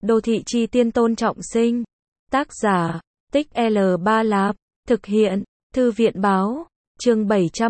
Đô thị chi tiên Tôn Trọng Sinh. Tác giả, Tích L3 Lạp. Thực hiện, Thư viện báo. Chương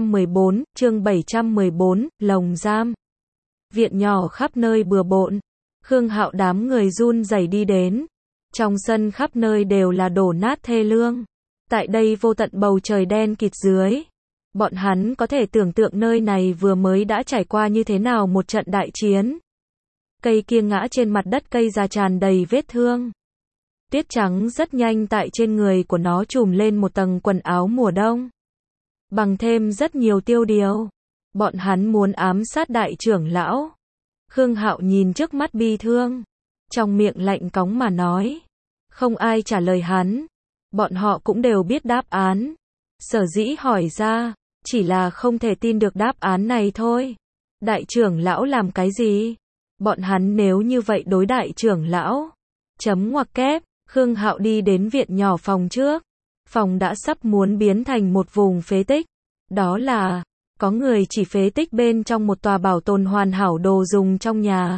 714, Lồng Giam. Viện nhỏ khắp nơi bừa bộn. Khương Hạo đám người run rẩy đi đến. Trong sân khắp nơi đều là đổ nát thê lương. Tại đây vô tận bầu trời đen kịt dưới. Bọn hắn có thể tưởng tượng nơi này vừa mới đã trải qua như thế nào một trận đại chiến. Cây kia ngã trên mặt đất, cây già tràn đầy vết thương. Tuyết trắng rất nhanh tại trên người của nó trùm lên một tầng quần áo mùa đông. Bằng thêm rất nhiều tiêu điều. Bọn hắn muốn ám sát đại trưởng lão. Khương Hạo nhìn trước mắt bi thương. Trong miệng lạnh cóng mà nói. Không ai trả lời hắn. Bọn họ cũng đều biết đáp án. Sở dĩ hỏi ra, chỉ là không thể tin được đáp án này thôi. Đại trưởng lão làm cái gì? Bọn hắn nếu như vậy đối đại trưởng lão. Chấm ngoặc kép, Khương Hạo đi đến viện nhỏ phòng trước. Phòng đã sắp muốn biến thành một vùng phế tích. Đó là, có người chỉ phế tích bên trong một tòa bảo tồn hoàn hảo đồ dùng trong nhà.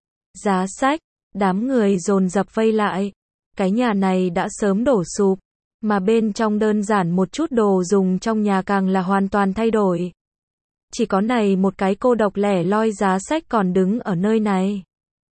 Giá sách, đám người dồn dập vây lại. Cái nhà này đã sớm đổ sụp, mà bên trong đơn giản một chút đồ dùng trong nhà càng là hoàn toàn thay đổi. Chỉ có này một cái cô độc lẻ loi giá sách còn đứng ở nơi này.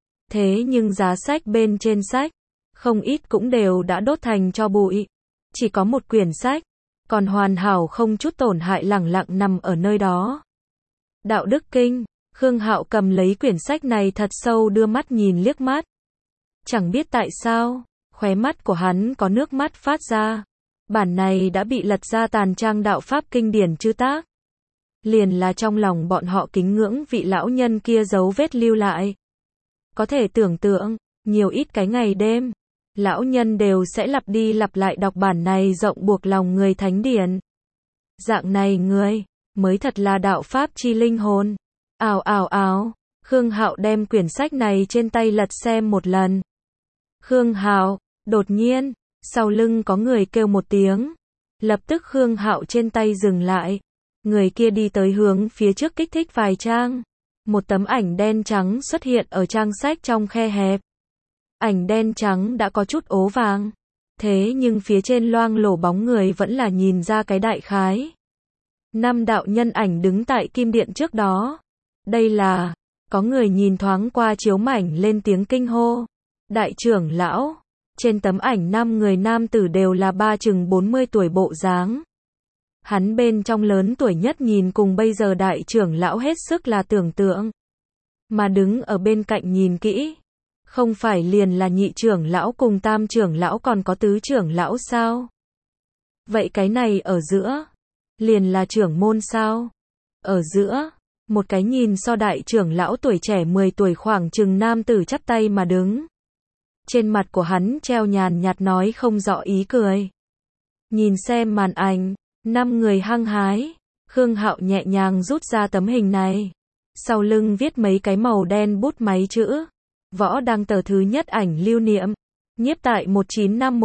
Thế nhưng giá sách bên trên sách, không ít cũng đều đã đốt thành tro bụi. Chỉ có một quyển sách, còn hoàn hảo không chút tổn hại lẳng lặng nằm ở nơi đó. Đạo Đức Kinh, Khương Hạo cầm lấy quyển sách này thật sâu đưa mắt nhìn liếc mắt. Chẳng biết tại sao, khóe mắt của hắn có nước mắt phát ra. Bản này đã bị lật ra tàn trang đạo pháp kinh điển chư tác. Liền là trong lòng bọn họ kính ngưỡng vị lão nhân kia dấu vết lưu lại. Có thể tưởng tượng, nhiều ít cái ngày đêm, lão nhân đều sẽ lặp đi lặp lại đọc bản này rộng buộc lòng người thánh điển. Dạng này người, mới thật là đạo pháp chi linh hồn. Ào ào ào, Khương Hạo đem quyển sách này trên tay lật xem một lần. Khương Hạo, đột nhiên, sau lưng có người kêu một tiếng. Lập tức Khương Hạo trên tay dừng lại. Người kia đi tới hướng phía trước kích thích vài trang. Một tấm ảnh đen trắng xuất hiện ở trang sách trong khe hẹp. Ảnh đen trắng đã có chút ố vàng. Thế nhưng phía trên loang lổ bóng người vẫn là nhìn ra cái đại khái. 5 đạo nhân ảnh đứng tại kim điện trước đó. Đây là, có người nhìn thoáng qua chiếu mảnh lên tiếng kinh hô. Đại trưởng lão, trên tấm ảnh 5 người nam tử đều là chừng 40 tuổi bộ dáng. Hắn bên trong lớn tuổi nhất nhìn cùng bây giờ đại trưởng lão hết sức là tưởng tượng. Mà đứng ở bên cạnh nhìn kỹ, không phải liền là nhị trưởng lão cùng tam trưởng lão còn có tứ trưởng lão sao? Vậy cái này ở giữa, liền là trưởng môn sao? Ở giữa, một cái nhìn so đại trưởng lão tuổi trẻ 10 tuổi khoảng chừng nam tử chắp tay mà đứng. Trên mặt của hắn treo nhàn nhạt nói không rõ ý cười. Nhìn xem màn ảnh, 5 người hăng hái. Khương Hạo nhẹ nhàng rút ra tấm hình này. Sau lưng viết mấy cái màu đen bút máy chữ. Võ đăng tờ thứ nhất ảnh lưu niệm. Nhiếp tại 19 năm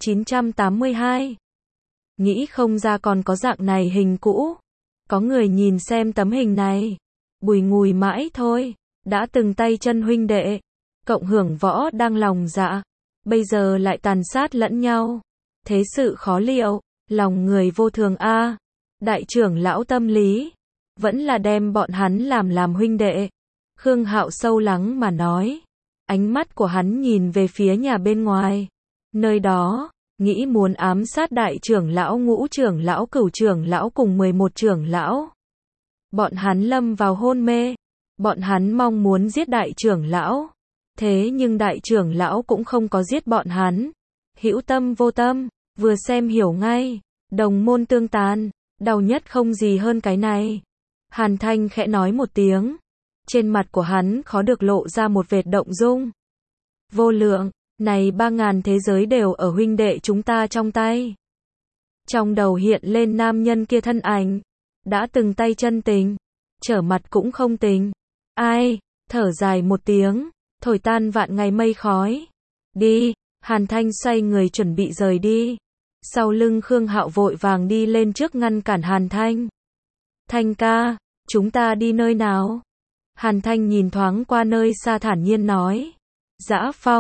1982. Nghĩ không ra còn có dạng này hình cũ. Có người nhìn xem tấm hình này. Bùi ngùi mãi thôi. Đã từng tay chân huynh đệ. Cộng hưởng võ đang lòng dạ. Bây giờ lại tàn sát lẫn nhau. Thế sự khó liệu. Lòng người vô thường a. Đại trưởng lão tâm lý. Vẫn là đem bọn hắn làm huynh đệ. Khương Hạo sâu lắng mà nói. Ánh mắt của hắn nhìn về phía nhà bên ngoài. Nơi đó, nghĩ muốn ám sát đại trưởng lão, ngũ trưởng lão, cửu trưởng lão cùng 11 trưởng lão. Bọn hắn lâm vào hôn mê. Bọn hắn mong muốn giết đại trưởng lão. Thế nhưng đại trưởng lão cũng không có giết bọn hắn. Hữu tâm vô tâm, vừa xem hiểu ngay. Đồng môn tương tàn, đau nhất không gì hơn cái này. Hàn Thanh khẽ nói một tiếng. Trên mặt của hắn khó được lộ ra một vệt động dung. Vô lượng, này 3000 thế giới đều ở huynh đệ chúng ta trong tay. Trong đầu hiện lên nam nhân kia thân ảnh. Đã từng tay chân tình, trở mặt cũng không tình. Ai, thở dài một tiếng, thổi tan vạn ngày mây khói. Đi, Hàn Thanh xoay người chuẩn bị rời đi. Sau lưng Khương Hạo vội vàng đi lên trước ngăn cản Hàn Thanh. Thanh ca, chúng ta đi nơi nào? Hàn Thanh nhìn thoáng qua nơi xa thản nhiên nói. Dã Phong,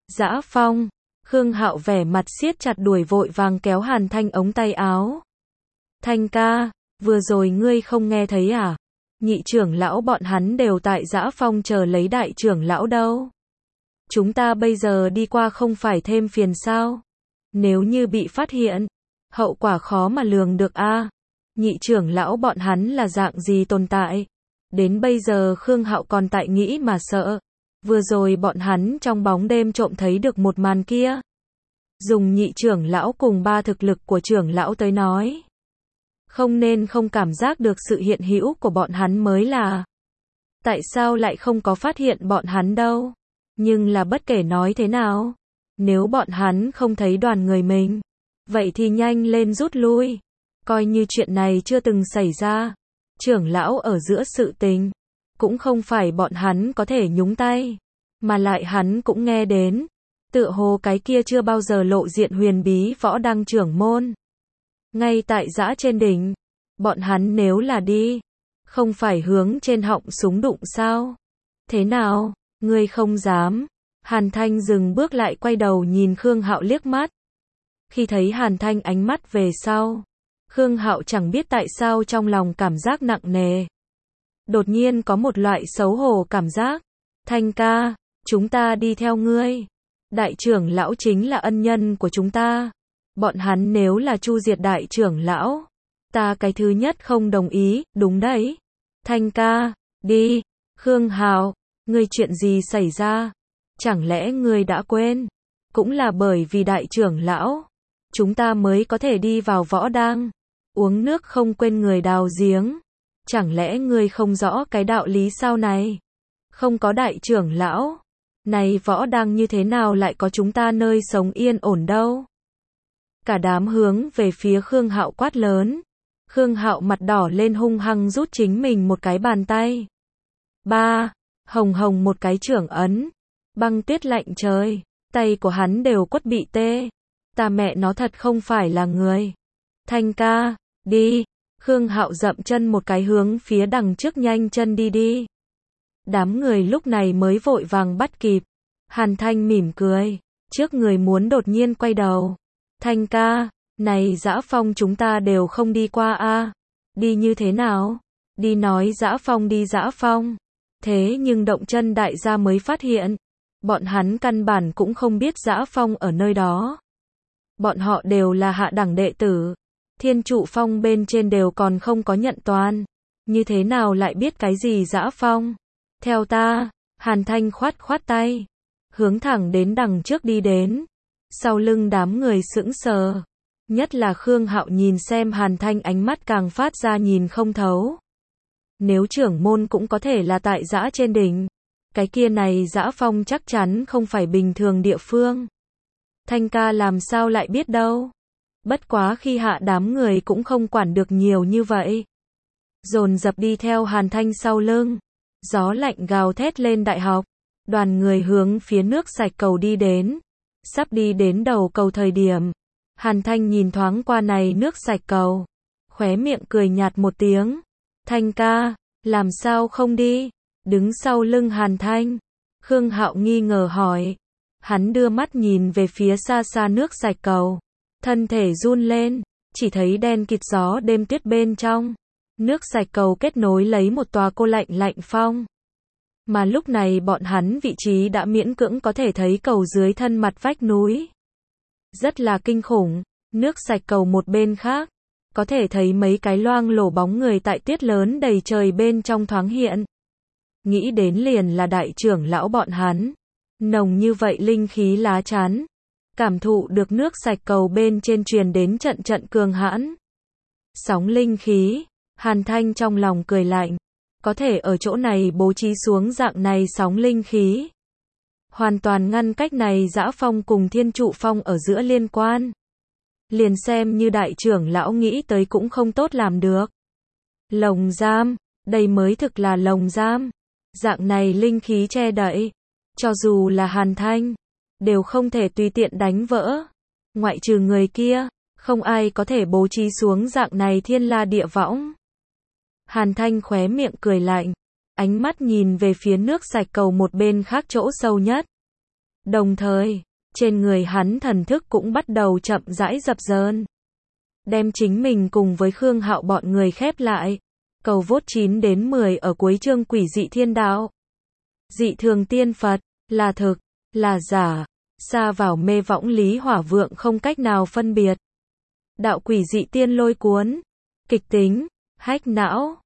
Dã Phong. Khương Hạo vẻ mặt siết chặt đuổi vội vàng kéo Hàn Thanh ống tay áo. Thanh ca, vừa rồi ngươi không nghe thấy à? Nhị trưởng lão bọn hắn đều tại Dã Phong chờ lấy đại trưởng lão đâu. Chúng ta bây giờ đi qua không phải thêm phiền sao? Nếu như bị phát hiện, hậu quả khó mà lường được a. Nhị trưởng lão bọn hắn là dạng gì tồn tại? Đến bây giờ Khương Hạo còn tại nghĩ mà sợ. Vừa rồi bọn hắn trong bóng đêm trộm thấy được một màn kia. Dùng nhị trưởng lão cùng ba thực lực của trưởng lão tới nói. Không nên không cảm giác được sự hiện hữu của bọn hắn mới là. Tại sao lại không có phát hiện bọn hắn đâu? Nhưng là bất kể nói thế nào, nếu bọn hắn không thấy đoàn người mình, vậy thì nhanh lên rút lui. Coi như chuyện này chưa từng xảy ra. Trưởng lão ở giữa sự tình, cũng không phải bọn hắn có thể nhúng tay, mà lại hắn cũng nghe đến. Tựa hồ cái kia chưa bao giờ lộ diện huyền bí võ đăng trưởng môn. Ngay tại Dã trên đỉnh, bọn hắn nếu là đi, không phải hướng trên họng súng đụng sao? Thế nào, ngươi không dám? Hàn Thanh dừng bước lại quay đầu nhìn Khương Hạo liếc mắt. Khi thấy Hàn Thanh ánh mắt về sau, Khương Hạo chẳng biết tại sao trong lòng cảm giác nặng nề. Đột nhiên có một loại xấu hổ cảm giác. Thanh ca, chúng ta đi theo ngươi. Đại trưởng lão chính là ân nhân của chúng ta. Bọn hắn nếu là chu diệt đại trưởng lão, ta cái thứ nhất không đồng ý, đúng đấy. Thanh ca, đi. Khương Hạo, ngươi chuyện gì xảy ra? Chẳng lẽ ngươi đã quên? Cũng là bởi vì đại trưởng lão, chúng ta mới có thể đi vào võ đang. Uống nước không quên người đào giếng. Chẳng lẽ ngươi không rõ cái đạo lý sao này? Không có đại trưởng lão, này võ đang như thế nào lại có chúng ta nơi sống yên ổn đâu? Cả đám hướng về phía Khương Hạo quát lớn. Khương Hạo mặt đỏ lên hung hăng rút chính mình một cái bàn tay. Ba, hồng hồng một cái trưởng ấn. Băng tuyết lạnh trời, tay của hắn đều quất bị tê. Ta mẹ nó thật không phải là người. Thanh ca, đi. Khương Hạo dậm chân một cái hướng phía đằng trước nhanh chân đi đi. Đám người lúc này mới vội vàng bắt kịp. Hàn Thanh mỉm cười, trước người muốn đột nhiên quay đầu. Thanh ca, này Dã Phong chúng ta đều không đi qua a. Đi như thế nào? Đi nói Dã Phong đi Dã Phong. Thế nhưng động chân đại gia mới phát hiện, bọn hắn căn bản cũng không biết Dã Phong ở nơi đó. Bọn họ đều là hạ đẳng đệ tử. Thiên trụ phong bên trên đều còn không có nhận toàn. Như thế nào lại biết cái gì Dã Phong? Theo ta, Hàn Thanh khoát khoát tay. Hướng thẳng đến đằng trước đi đến. Sau lưng đám người sững sờ. Nhất là Khương Hạo nhìn xem Hàn Thanh ánh mắt càng phát ra nhìn không thấu. Nếu trưởng môn cũng có thể là tại Dã trên đỉnh, cái kia này Dã Phong chắc chắn không phải bình thường địa phương. Thanh ca làm sao lại biết đâu. Bất quá khi hạ đám người cũng không quản được nhiều như vậy. Dồn dập đi theo Hàn Thanh sau lưng. Gió lạnh gào thét lên đại học. Đoàn người hướng phía nước sạch cầu đi đến. Sắp đi đến đầu cầu thời điểm, Hàn Thanh nhìn thoáng qua này nước sạch cầu. Khóe miệng cười nhạt một tiếng. Thanh ca, làm sao không đi? Đứng sau lưng Hàn Thanh. Khương Hạo nghi ngờ hỏi. Hắn đưa mắt nhìn về phía xa xa nước sạch cầu. Thân thể run lên, chỉ thấy đen kịt gió đêm tuyết bên trong. Nước sạch cầu kết nối lấy một tòa cô lạnh lạnh phong. Mà lúc này bọn hắn vị trí đã miễn cưỡng có thể thấy cầu dưới thân mặt vách núi. Rất là kinh khủng, nước sạch cầu một bên khác. Có thể thấy mấy cái loang lổ bóng người tại tuyết lớn đầy trời bên trong thoáng hiện. Nghĩ đến liền là đại trưởng lão bọn hắn. Nồng như vậy linh khí lá chắn. Cảm thụ được nước sạch cầu bên trên truyền đến trận trận cường hãn. Sóng linh khí, Hàn Thanh trong lòng cười lạnh. Có thể ở chỗ này bố trí xuống dạng này sóng linh khí. Hoàn toàn ngăn cách này Dã Phong cùng Thiên Trụ Phong ở giữa liên quan. Liền xem như đại trưởng lão nghĩ tới cũng không tốt làm được. Lồng giam, đây mới thực là lồng giam. Dạng này linh khí che đậy, cho dù là Hàn Thanh, đều không thể tùy tiện đánh vỡ. Ngoại trừ người kia, không ai có thể bố trí xuống dạng này thiên la địa võng. Hàn Thanh khóe miệng cười lạnh, ánh mắt nhìn về phía nước sạch cầu một bên khác chỗ sâu nhất. Đồng thời, trên người hắn thần thức cũng bắt đầu chậm rãi dập dờn. Đem chính mình cùng với Khương Hạo bọn người khép lại. Cầu vote 9 đến 10 ở cuối chương Quỷ dị thiên đạo. Dị thường tiên Phật, là thực, là giả, xa vào mê võng Lý Hỏa Vượng không cách nào phân biệt. Đạo quỷ dị tiên lôi cuốn, kịch tính, hách não.